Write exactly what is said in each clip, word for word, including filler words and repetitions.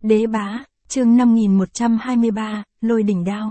Đế Bá, chương năm nghìn một trăm hai mươi ba, Lôi Đỉnh Đao.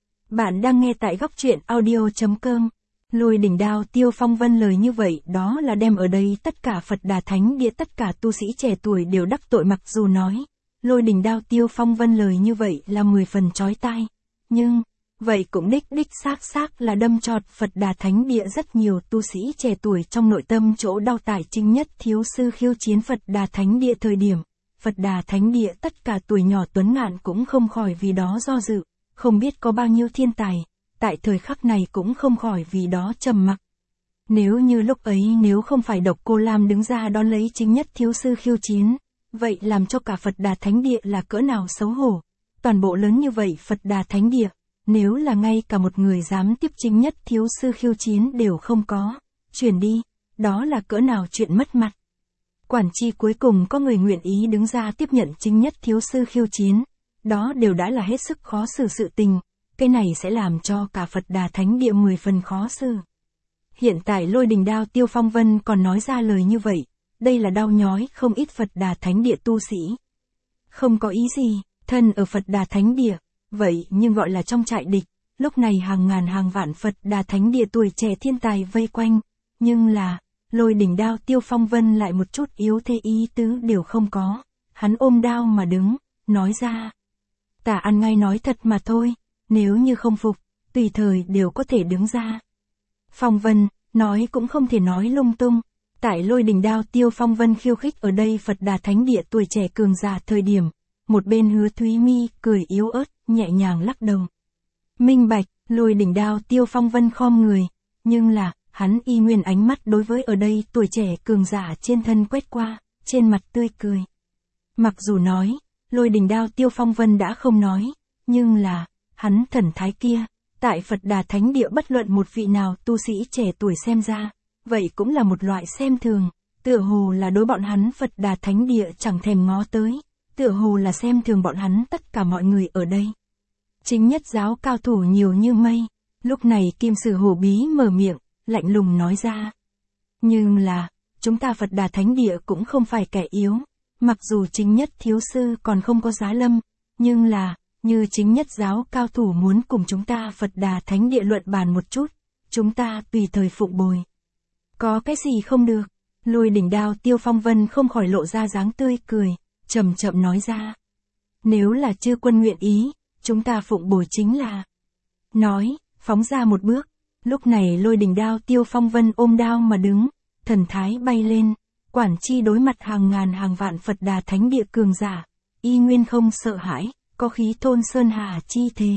Bạn đang nghe tại góc truyện audio.com. Lôi Đỉnh Đao Tiêu Phong Vân lời như vậy đó là đem ở đây tất cả Phật Đà Thánh Địa, tất cả tu sĩ trẻ tuổi đều đắc tội, mặc dù nói. Lôi Đỉnh Đao Tiêu Phong Vân lời như vậy là mười phần chói tai. Nhưng, vậy cũng đích đích xác xác là đâm chọt Phật Đà Thánh Địa rất nhiều tu sĩ trẻ tuổi trong nội tâm chỗ đau tải. Chính nhất thiếu sư khiêu chiến Phật Đà Thánh Địa thời điểm. Phật Đà Thánh Địa tất cả tuổi nhỏ tuấn ngạn cũng không khỏi vì đó do dự, không biết có bao nhiêu thiên tài, tại thời khắc này cũng không khỏi vì đó trầm mặc. Nếu như lúc ấy nếu không phải Độc Cô Lam đứng ra đón lấy chính nhất thiếu sư khiêu chiến, vậy làm cho cả Phật Đà Thánh Địa là cỡ nào xấu hổ. Toàn bộ lớn như vậy Phật Đà Thánh Địa, nếu là ngay cả một người dám tiếp chính nhất thiếu sư khiêu chiến đều không có, chuyển đi, đó là cỡ nào chuyện mất mặt. Quản chi cuối cùng có người nguyện ý đứng ra tiếp nhận chính nhất thiếu sư khiêu chiến, đó đều đã là hết sức khó xử sự tình, cái này sẽ làm cho cả Phật Đà Thánh Địa mười phần khó xử. Hiện tại Lôi Đỉnh Đao Tiêu Phong Vân còn nói ra lời như vậy, đây là đau nhói không ít Phật Đà Thánh Địa tu sĩ. Không có ý gì, thân ở Phật Đà Thánh Địa, vậy nhưng gọi là trong trại địch, lúc này hàng ngàn hàng vạn Phật Đà Thánh Địa tuổi trẻ thiên tài vây quanh, nhưng là... Lôi Đỉnh Đao Tiêu Phong Vân lại một chút yếu thế ý tứ đều không có, hắn ôm đao mà đứng, nói ra. Ta ăn ngay nói thật mà thôi, nếu như không phục, tùy thời đều có thể đứng ra. Phong Vân, nói cũng không thể nói lung tung, tại Lôi Đỉnh Đao Tiêu Phong Vân khiêu khích ở đây Phật Đà Thánh Địa tuổi trẻ cường giả thời điểm, một bên Hứa Thúy Mi cười yếu ớt, nhẹ nhàng lắc đầu. Minh bạch, Lôi Đỉnh Đao Tiêu Phong Vân khom người, nhưng là... Hắn y nguyên ánh mắt đối với ở đây tuổi trẻ cường giả trên thân quét qua, trên mặt tươi cười. Mặc dù nói, Lôi Đỉnh Đao Tiêu Phong Vân đã không nói, nhưng là, hắn thần thái kia, tại Phật Đà Thánh Địa bất luận một vị nào tu sĩ trẻ tuổi xem ra, vậy cũng là một loại xem thường, tựa hồ là đối bọn hắn Phật Đà Thánh Địa chẳng thèm ngó tới, tựa hồ là xem thường bọn hắn tất cả mọi người ở đây. Chính nhất giáo cao thủ nhiều như mây, lúc này Kim Sử Hổ Bí mở miệng, lạnh lùng nói ra. Nhưng là, chúng ta Phật Đà Thánh Địa cũng không phải kẻ yếu, mặc dù chính nhất thiếu sư còn không có giá lâm, nhưng là, như chính nhất giáo cao thủ muốn cùng chúng ta Phật Đà Thánh Địa luận bàn một chút, chúng ta tùy thời phụng bồi. Có cái gì không được? Lôi Đỉnh Đao Tiêu Phong Vân không khỏi lộ ra dáng tươi cười, chậm chậm nói ra. Nếu là chư quân nguyện ý, chúng ta phụng bồi chính là. Nói, phóng ra một bước. Lúc này Lôi Đỉnh Đao Tiêu Phong Vân ôm đao mà đứng, thần thái bay lên, quản chi đối mặt hàng ngàn hàng vạn Phật Đà Thánh Địa cường giả, y nguyên không sợ hãi, có khí thôn sơn hà chi thế.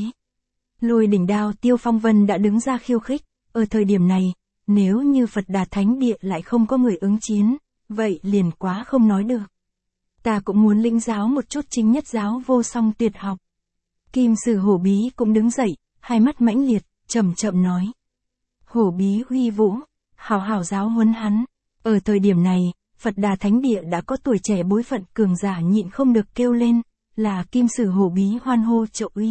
Lôi Đỉnh Đao Tiêu Phong Vân đã đứng ra khiêu khích, ở thời điểm này, nếu như Phật Đà Thánh Địa lại không có người ứng chiến, vậy liền quá không nói được. Ta cũng muốn lĩnh giáo một chút chính nhất giáo vô song tuyệt học. Kim Sử Hổ Bí cũng đứng dậy, hai mắt mãnh liệt, chậm chậm nói. Hổ Bí huy vũ, hào hào giáo huấn hắn. Ở thời điểm này, Phật Đà Thánh Địa đã có tuổi trẻ bối phận cường giả nhịn không được kêu lên, là Kim Sử Hổ Bí hoan hô trợ uy.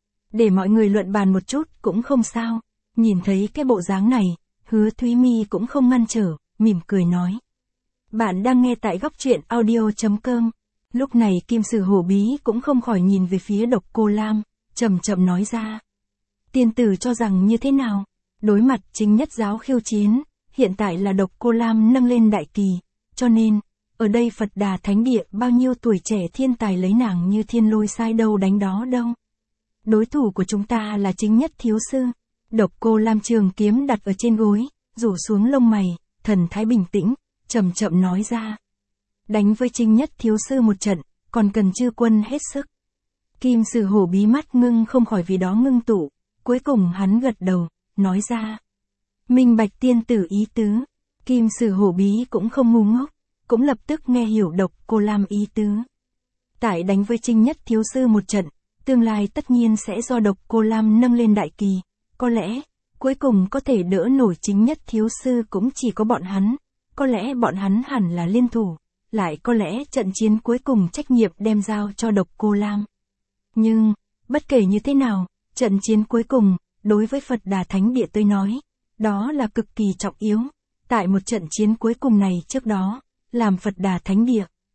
Để mọi người luận bàn một chút cũng không sao. Nhìn thấy cái bộ dáng này, Hứa Thúy Mi cũng không ngăn trở, mỉm cười nói. Bạn đang nghe tại góc truyện audio.com. Lúc này Kim Sử Hổ Bí cũng không khỏi nhìn về phía Độc Cô Lam, chậm chậm nói ra. Tiên tử cho rằng như thế nào? Đối mặt chính nhất giáo khiêu chiến, hiện tại là Độc Cô Lam nâng lên đại kỳ, cho nên, ở đây Phật Đà Thánh Địa bao nhiêu tuổi trẻ thiên tài lấy nàng như thiên lôi sai đâu đánh đó đâu. Đối thủ của chúng ta là chính nhất thiếu sư. Độc Cô Lam trường kiếm đặt ở trên gối, rủ xuống lông mày, thần thái bình tĩnh, chậm chậm nói ra. Đánh với chính nhất thiếu sư một trận, còn cần chư quân hết sức. Kim Sử Hổ Bí mắt ngưng không khỏi vì đó ngưng tụ, cuối cùng hắn gật đầu. Nói ra, minh bạch tiên tử ý tứ, Kim Sử Hổ Bí cũng không ngu ngốc, cũng lập tức nghe hiểu Độc Cô Lam ý tứ. Tại đánh với chính nhất thiếu sư một trận, tương lai tất nhiên sẽ do Độc Cô Lam nâng lên đại kỳ, có lẽ, cuối cùng có thể đỡ nổi chính nhất thiếu sư cũng chỉ có bọn hắn, có lẽ bọn hắn hẳn là liên thủ, lại có lẽ trận chiến cuối cùng trách nhiệm đem giao cho Độc Cô Lam. Nhưng, bất kể như thế nào, trận chiến cuối cùng, đối với Phật Đà Thánh Địa tôi nói, đó là cực kỳ trọng yếu. Tại một trận chiến cuối cùng này trước đó, làm Phật Đà Thánh Địa,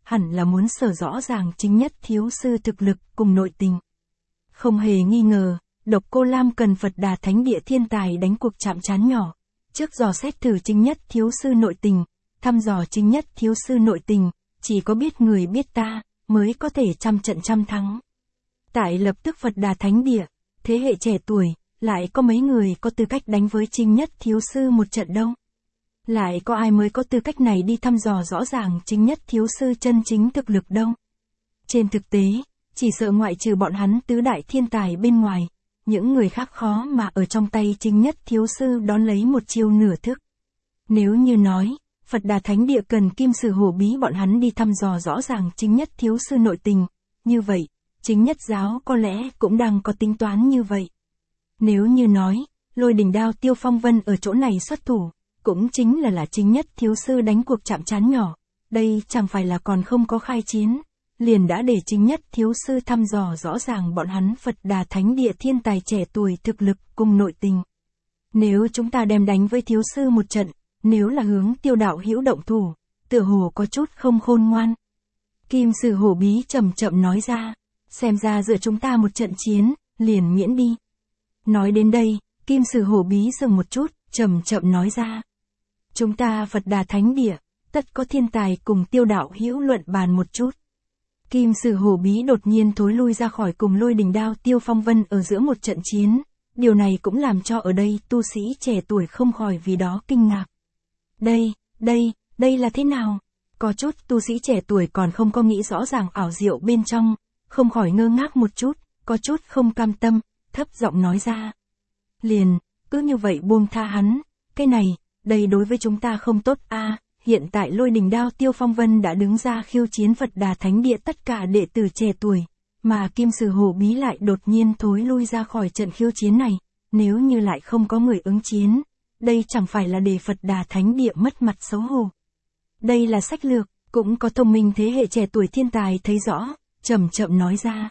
hẳn là muốn sở rõ ràng chính nhất thiếu sư thực lực cùng nội tình. Không hề nghi ngờ, Độc Cô Lam cần Phật Đà Thánh Địa thiên tài đánh cuộc chạm trán nhỏ, trước dò xét thử chính nhất thiếu sư nội tình, thăm dò chính nhất thiếu sư nội tình, chỉ có biết người biết ta, mới có thể trăm trận trăm thắng. Tại lập tức Phật Đà Thánh Địa, thế hệ trẻ tuổi, lại có mấy người có tư cách đánh với chính nhất thiếu sư một trận đâu. Lại có ai mới có tư cách này đi thăm dò rõ ràng chính nhất thiếu sư chân chính thực lực đâu. Trên thực tế, chỉ sợ ngoại trừ bọn hắn tứ đại thiên tài bên ngoài, những người khác khó mà ở trong tay chính nhất thiếu sư đón lấy một chiêu nửa thức. Nếu như nói, Phật Đà Thánh Địa cần Kim Sử Hổ Bí bọn hắn đi thăm dò rõ ràng chính nhất thiếu sư nội tình, như vậy, chính nhất giáo có lẽ cũng đang có tính toán như vậy. Nếu như nói, Lôi Đỉnh Đao Tiêu Phong Vân ở chỗ này xuất thủ, cũng chính là là chính nhất thiếu sư đánh cuộc chạm trán nhỏ, đây chẳng phải là còn không có khai chiến, liền đã để chính nhất thiếu sư thăm dò rõ ràng bọn hắn Phật Đà Thánh Địa thiên tài trẻ tuổi thực lực cùng nội tình. Nếu chúng ta đem đánh với thiếu sư một trận, nếu là hướng Tiêu đạo hữu động thủ, tựa hồ có chút không khôn ngoan. Kim Sử Hổ Bí chậm chậm nói ra, xem ra giữa chúng ta một trận chiến, liền miễn đi. Nói đến đây, Kim Sử Hổ Bí dừng một chút, chậm chậm nói ra. Chúng ta Phật Đà Thánh Địa, tất có thiên tài cùng Tiêu đạo hữu luận bàn một chút. Kim Sử Hổ Bí đột nhiên thối lui ra khỏi cùng Lôi Đỉnh Đao Tiêu Phong Vân ở giữa một trận chiến, điều này cũng làm cho ở đây tu sĩ trẻ tuổi không khỏi vì đó kinh ngạc. Đây, đây, đây là thế nào? Có chút tu sĩ trẻ tuổi còn không có nghĩ rõ ràng ảo diệu bên trong, không khỏi ngơ ngác một chút, có chút không cam tâm, thấp giọng nói ra. Liền, cứ như vậy buông tha hắn, cái này, đây đối với chúng ta không tốt a. À, hiện tại Lôi Đỉnh Đao Tiêu Phong Vân đã đứng ra khiêu chiến Phật Đà Thánh Địa tất cả đệ tử trẻ tuổi, mà Kim Sử Hổ Bí lại đột nhiên thối lui ra khỏi trận khiêu chiến này, nếu như lại không có người ứng chiến, đây chẳng phải là để Phật Đà Thánh Địa mất mặt xấu hổ. Đây là sách lược, cũng có thông minh thế hệ trẻ tuổi thiên tài thấy rõ, chậm chậm nói ra.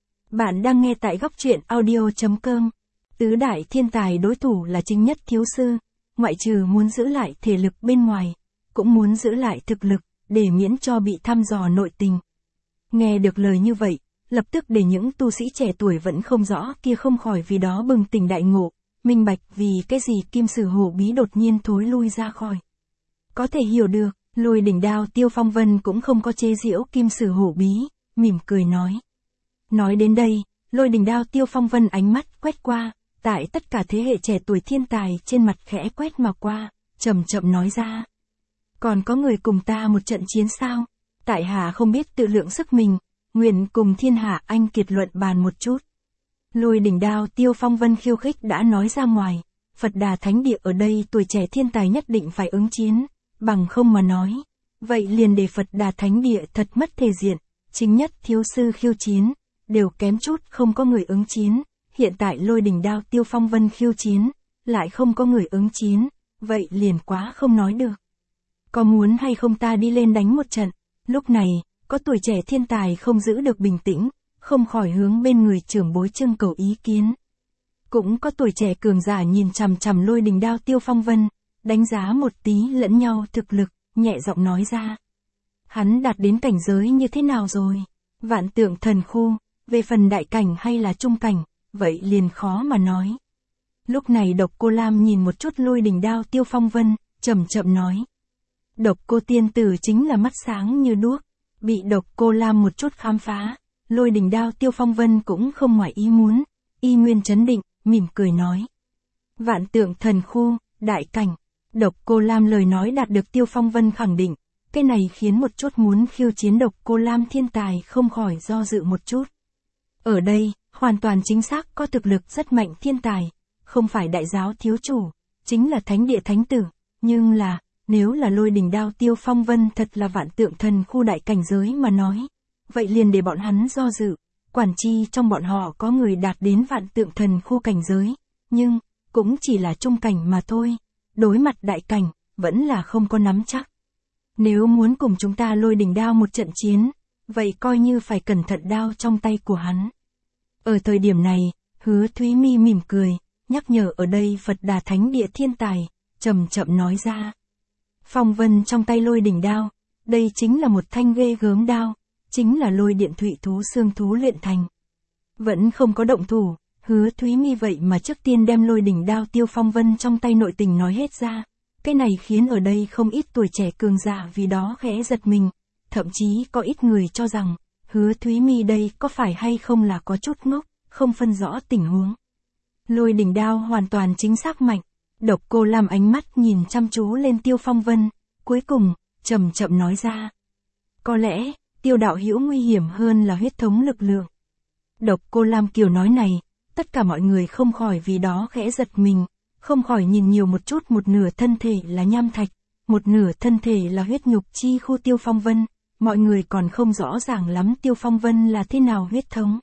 Bạn đang nghe tại góc truyện audio chấm com. Tứ đại thiên tài đối thủ là chính nhất thiếu sư, ngoại trừ muốn giữ lại thể lực bên ngoài, cũng muốn giữ lại thực lực, để miễn cho bị thăm dò nội tình. Nghe được lời như vậy, lập tức để những tu sĩ trẻ tuổi vẫn không rõ kia không khỏi vì đó bừng tỉnh đại ngộ, minh bạch vì cái gì Kim Sử Hổ Bí đột nhiên thối lui ra khỏi. Có thể hiểu được, Lôi Đỉnh Đao Tiêu Phong Vân cũng không có chế giễu Kim Sử Hổ Bí, mỉm cười nói. Nói đến đây, Lôi Đỉnh Đao Tiêu Phong Vân ánh mắt quét qua, tại tất cả thế hệ trẻ tuổi thiên tài trên mặt khẽ quét mà qua, chậm chậm nói ra. Còn có người cùng ta một trận chiến sao? Tại hạ không biết tự lượng sức mình, nguyện cùng thiên hạ anh kiệt luận bàn một chút. Lôi Đỉnh Đao Tiêu Phong Vân khiêu khích đã nói ra ngoài, Phật Đà Thánh Địa ở đây tuổi trẻ thiên tài nhất định phải ứng chiến, bằng không mà nói. Vậy liền để Phật Đà Thánh Địa thật mất thể diện, chính nhất thiếu sư khiêu chiến, đều kém chút không có người ứng chiến, hiện tại Lôi Đỉnh Đao Tiêu Phong Vân khiêu chiến, lại không có người ứng chiến, vậy liền quá không nói được. Có muốn hay không ta đi lên đánh một trận? Lúc này, có tuổi trẻ thiên tài không giữ được bình tĩnh, không khỏi hướng bên người trưởng bối trưng cầu ý kiến. Cũng có tuổi trẻ cường giả nhìn chằm chằm Lôi Đỉnh Đao Tiêu Phong Vân, đánh giá một tí lẫn nhau thực lực, nhẹ giọng nói ra. Hắn đạt đến cảnh giới như thế nào rồi? Vạn tượng thần khu, về phần đại cảnh hay là trung cảnh, vậy liền khó mà nói. Lúc này Độc Cô Lam nhìn một chút Lôi Đỉnh Đao Tiêu Phong Vân, chậm chậm nói. Độc Cô tiên tử chính là mắt sáng như đuốc, bị Độc Cô Lam một chút khám phá, Lôi Đỉnh Đao Tiêu Phong Vân cũng không ngoài ý muốn, y nguyên trấn định, mỉm cười nói. Vạn tượng thần khu, đại cảnh, Độc Cô Lam lời nói đạt được Tiêu Phong Vân khẳng định, cái này khiến một chút muốn khiêu chiến Độc Cô Lam thiên tài không khỏi do dự một chút. Ở đây, hoàn toàn chính xác có thực lực rất mạnh thiên tài, không phải đại giáo thiếu chủ, chính là thánh địa thánh tử, nhưng là, nếu là Lôi Đỉnh Đao Tiêu Phong Vân thật là vạn tượng thần khu đại cảnh giới mà nói, vậy liền để bọn hắn do dự, quản chi trong bọn họ có người đạt đến vạn tượng thần khu cảnh giới, nhưng, cũng chỉ là trung cảnh mà thôi, đối mặt đại cảnh, vẫn là không có nắm chắc. Nếu muốn cùng chúng ta Lôi Đỉnh Đao một trận chiến, vậy coi như phải cẩn thận đao trong tay của hắn. Ở thời điểm này, Hứa Thúy Mi mỉm cười, nhắc nhở ở đây Phật Đà Thánh Địa thiên tài, chậm chậm nói ra. Phong Vân trong tay Lôi Đỉnh Đao, đây chính là một thanh ghê gớm đao, chính là lôi điện thủy thú xương thú luyện thành. Vẫn không có động thủ, Hứa Thúy Mi vậy mà trước tiên đem lôi đỉnh đao Tiêu Phong Vân trong tay nội tình nói hết ra. Cái này khiến ở đây không ít tuổi trẻ cường giả vì đó khẽ giật mình, thậm chí có ít người cho rằng, Hứa Thúy Mi đây có phải hay không là có chút ngốc, không phân rõ tình huống. Lôi đỉnh đao hoàn toàn chính xác mạnh, Độc Cô Lam ánh mắt nhìn chăm chú lên Tiêu Phong Vân, cuối cùng, chậm chậm nói ra. Có lẽ, Tiêu đạo hữu nguy hiểm hơn là huyết thống lực lượng. Độc Cô Lam kiểu nói này, tất cả mọi người không khỏi vì đó khẽ giật mình, không khỏi nhìn nhiều một chút, một nửa thân thể là nham thạch, một nửa thân thể là huyết nhục chi khu Tiêu Phong Vân, mọi người còn không rõ ràng lắm Tiêu Phong Vân là thế nào huyết thống.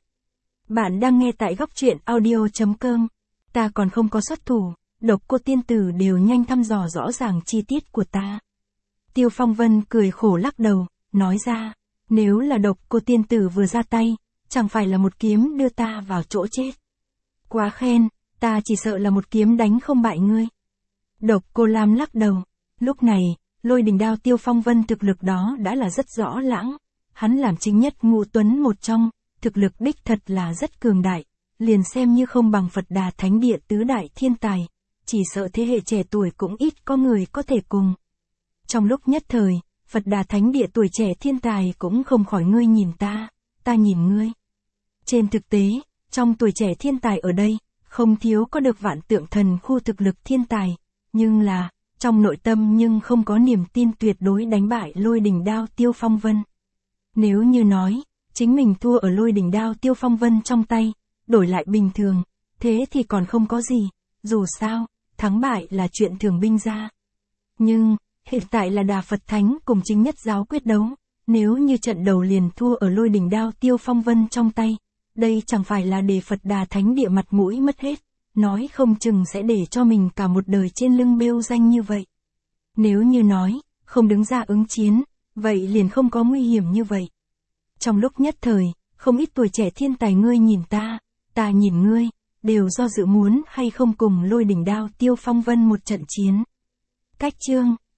Bạn đang nghe tại góc truyện audio chấm com, ta còn không có xuất thủ, Độc Cô tiên tử đều nhanh thăm dò rõ ràng chi tiết của ta. Tiêu Phong Vân cười khổ lắc đầu, nói ra, nếu là Độc Cô tiên tử vừa ra tay, chẳng phải là một kiếm đưa ta vào chỗ chết. Quá khen, ta chỉ sợ là một kiếm đánh không bại ngươi. Độc Cô Lam lắc đầu, lúc này, lôi đỉnh đao Tiêu Phong Vân thực lực đó đã là rất rõ lãng, hắn làm chính nhất ngũ tuấn một trong, thực lực đích thật là rất cường đại, liền xem như không bằng Phật Đà Thánh Địa tứ đại thiên tài, chỉ sợ thế hệ trẻ tuổi cũng ít có người có thể cùng. Trong lúc nhất thời, Phật Đà Thánh Địa tuổi trẻ thiên tài cũng không khỏi ngươi nhìn ta, ta nhìn ngươi. Trên thực tế, trong tuổi trẻ thiên tài ở đây, không thiếu có được Vạn Tượng Thần khu thực lực thiên tài, nhưng là, trong nội tâm nhưng không có niềm tin tuyệt đối đánh bại lôi đỉnh đao Tiêu Phong Vân. Nếu như nói, chính mình thua ở lôi đỉnh đao Tiêu Phong Vân trong tay, đổi lại bình thường, thế thì còn không có gì, dù sao, thắng bại là chuyện thường binh ra. Nhưng, hiện tại là Đà Phật Thánh cùng chính nhất giáo quyết đấu, nếu như trận đầu liền thua ở lôi đỉnh đao Tiêu Phong Vân trong tay, đây chẳng phải là để Phật Đà Thánh Địa mặt mũi mất hết, nói không chừng sẽ để cho mình cả một đời trên lưng bêu danh như vậy. Nếu như nói, không đứng ra ứng chiến, vậy liền không có nguy hiểm như vậy. Trong lúc nhất thời, không ít tuổi trẻ thiên tài ngươi nhìn ta, ta nhìn ngươi, đều do dự muốn hay không cùng lôi đỉnh đao Tiêu Phong Vân một trận chiến. Cách chương